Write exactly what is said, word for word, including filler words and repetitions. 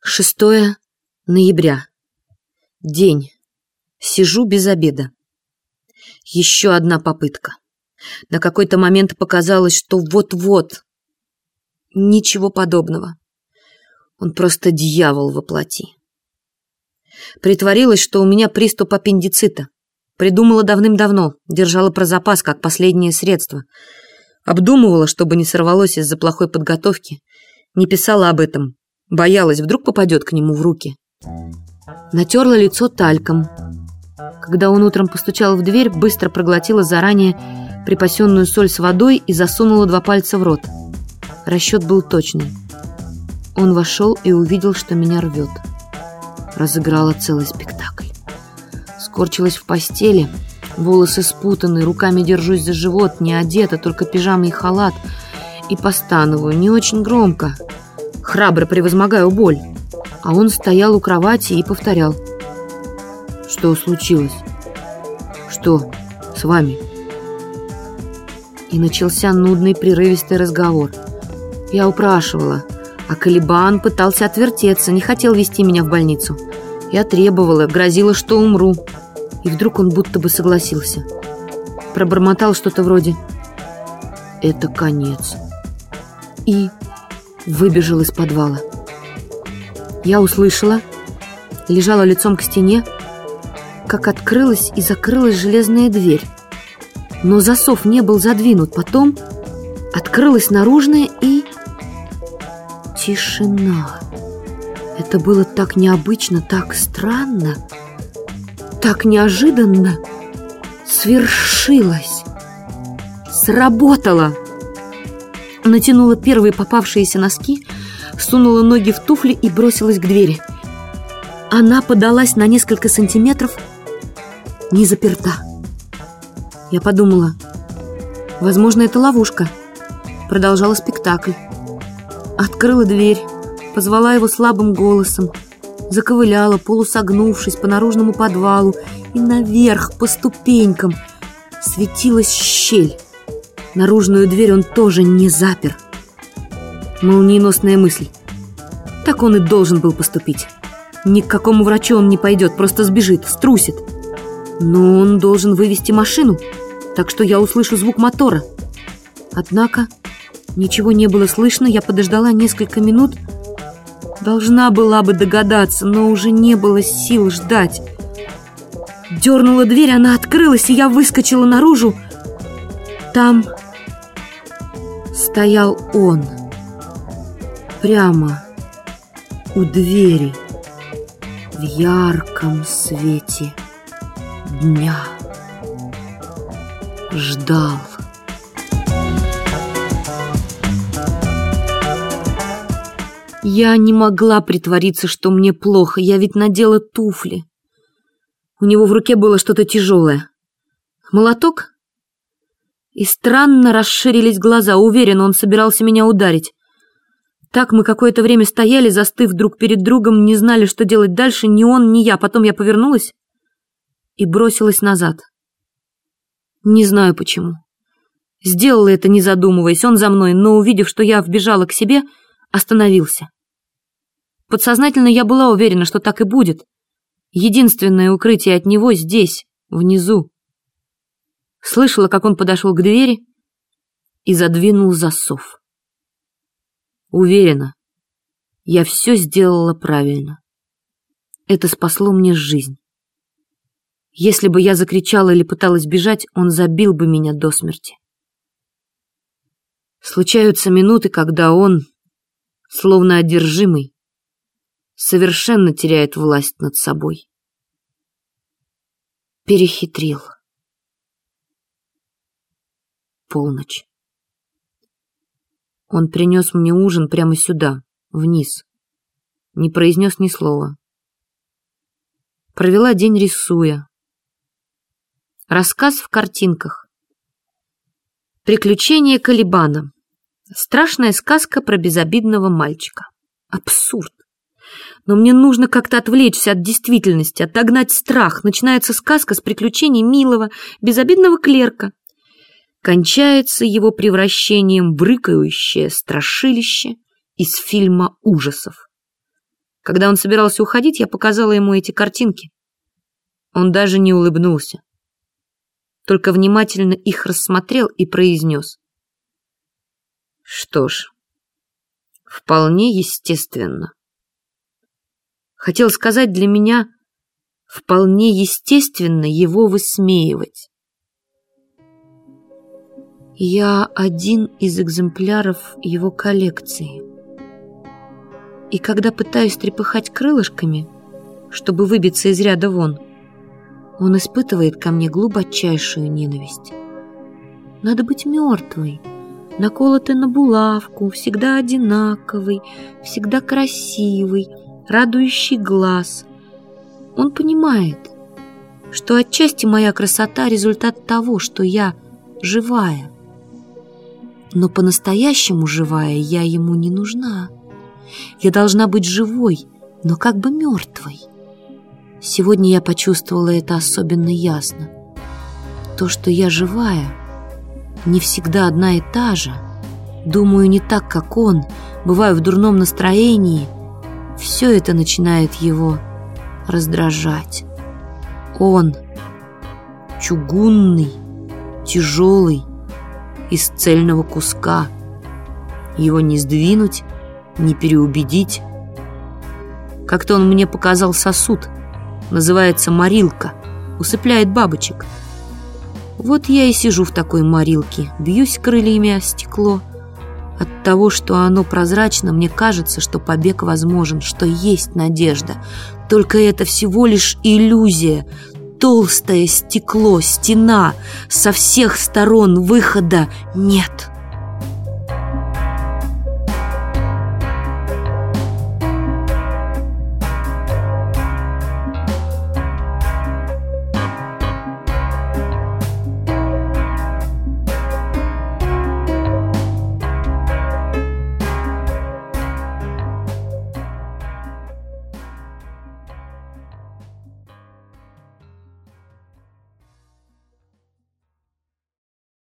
шестое ноября. День. Сижу без обеда. Еще одна попытка. На какой-то момент показалось, что вот-вот. Ничего подобного. Он просто дьявол во плоти. Притворилась, что у меня приступ аппендицита. Придумала давным-давно, держала про запас, как последнее средство. Обдумывала, чтобы не сорвалось из-за плохой подготовки. Не писала об этом. Боялась, вдруг попадет к нему в руки. Натерла лицо тальком. Когда он утром постучал в дверь, быстро проглотила заранее припасенную соль с водой и засунула два пальца в рот. Расчет был точный. Он вошел и увидел, что меня рвет. Разыграла целый спектакль. Скорчилась в постели, волосы спутаны, руками держусь за живот, не одета, только пижама и халат, и постановую, не очень громко. Храбро превозмогаю боль. А он стоял у кровати и повторял: «Что случилось? Что с вами?» И начался нудный прерывистый разговор. Я упрашивала, а Калибан пытался отвертеться, не хотел везти меня в больницу. Я требовала, грозила, что умру. И вдруг он будто бы согласился. Пробормотал что-то вроде «Это конец». И выбежал из подвала. Я услышала, лежала лицом к стене, как открылась и закрылась железная дверь. Но засов не был задвинут. Потом открылась наружная и... тишина. Это было так необычно, так странно, так неожиданно. Свершилось. Сработало. Натянула первые попавшиеся носки, сунула ноги в туфли и бросилась к двери. Она подалась на несколько сантиметров, не заперта. Я подумала, возможно, это ловушка. Продолжала спектакль. Открыла дверь, позвала его слабым голосом, заковыляла, полусогнувшись по наружному подвалу, и наверх по ступенькам. Светилась щель. Наружную дверь он тоже не запер. Молниеносная мысль. Так он и должен был поступить. Ни к какому врачу он не пойдет, просто сбежит, струсит. Но он должен вывести машину, так что я услышу звук мотора. Однако ничего не было слышно. Я подождала несколько минут. Должна была бы догадаться, но уже не было сил ждать. Дернула дверь, она открылась, и я выскочила наружу. Там стоял он. Прямо у двери, в ярком свете дня. Ждал. Я не могла притвориться, что мне плохо. Я ведь надела туфли. У него в руке было что-то тяжелое. Молоток? И странно расширились глаза. Уверена, он собирался меня ударить. Так мы какое-то время стояли, застыв друг перед другом, не знали, что делать дальше, ни он, ни я. Потом я повернулась и бросилась назад. Не знаю почему. Сделала это, не задумываясь. Он за мной, но, увидев, что я вбежала к себе, остановился. Подсознательно я была уверена, что так и будет. Единственное укрытие от него здесь, внизу. Слышала, как он подошел к двери и задвинул засов. Уверена, я все сделала правильно. Это спасло мне жизнь. Если бы я закричала или пыталась бежать, он забил бы меня до смерти. Случаются минуты, когда он, словно одержимый, совершенно теряет власть над собой. Перехитрил. Полночь. Он принес мне ужин прямо сюда, вниз. Не произнес ни слова. Провела день, рисуя. Рассказ в картинках. Приключения Калибана. Страшная сказка про безобидного мальчика. Абсурд. Но мне нужно как-то отвлечься от действительности, отогнать страх. Начинается сказка с приключений милого, безобидного клерка. Кончается его превращением в рыкающее страшилище из фильма ужасов. Когда он собирался уходить, я показала ему эти картинки. Он даже не улыбнулся, только внимательно их рассмотрел и произнес: «Что ж, вполне естественно». Хотел сказать, для меня вполне естественно его высмеивать. Я один из экземпляров его коллекции. И когда пытаюсь трепыхать крылышками, чтобы выбиться из ряда вон, он испытывает ко мне глубочайшую ненависть. Надо быть мертвой, наколотый на булавку, всегда одинаковый, всегда красивый, радующий глаз. Он понимает, что отчасти моя красота — результат того, что я живая. Но по-настоящему живая я ему не нужна. Я должна быть живой, но как бы мертвой. Сегодня я почувствовала это особенно ясно. То, что я живая, не всегда одна и та же. Думаю не так, как он, бываю в дурном настроении. Все это начинает его раздражать. Он чугунный, тяжелый, из цельного куска. Его не сдвинуть, не переубедить. Как-то он мне показал сосуд, называется морилка, усыпляет бабочек. Вот я и сижу в такой морилке, бьюсь крыльями о стекло. От того, что оно прозрачно, мне кажется, что побег возможен, что есть надежда. Только это всего лишь иллюзия. Толстое стекло, стена, со всех сторон выхода нет.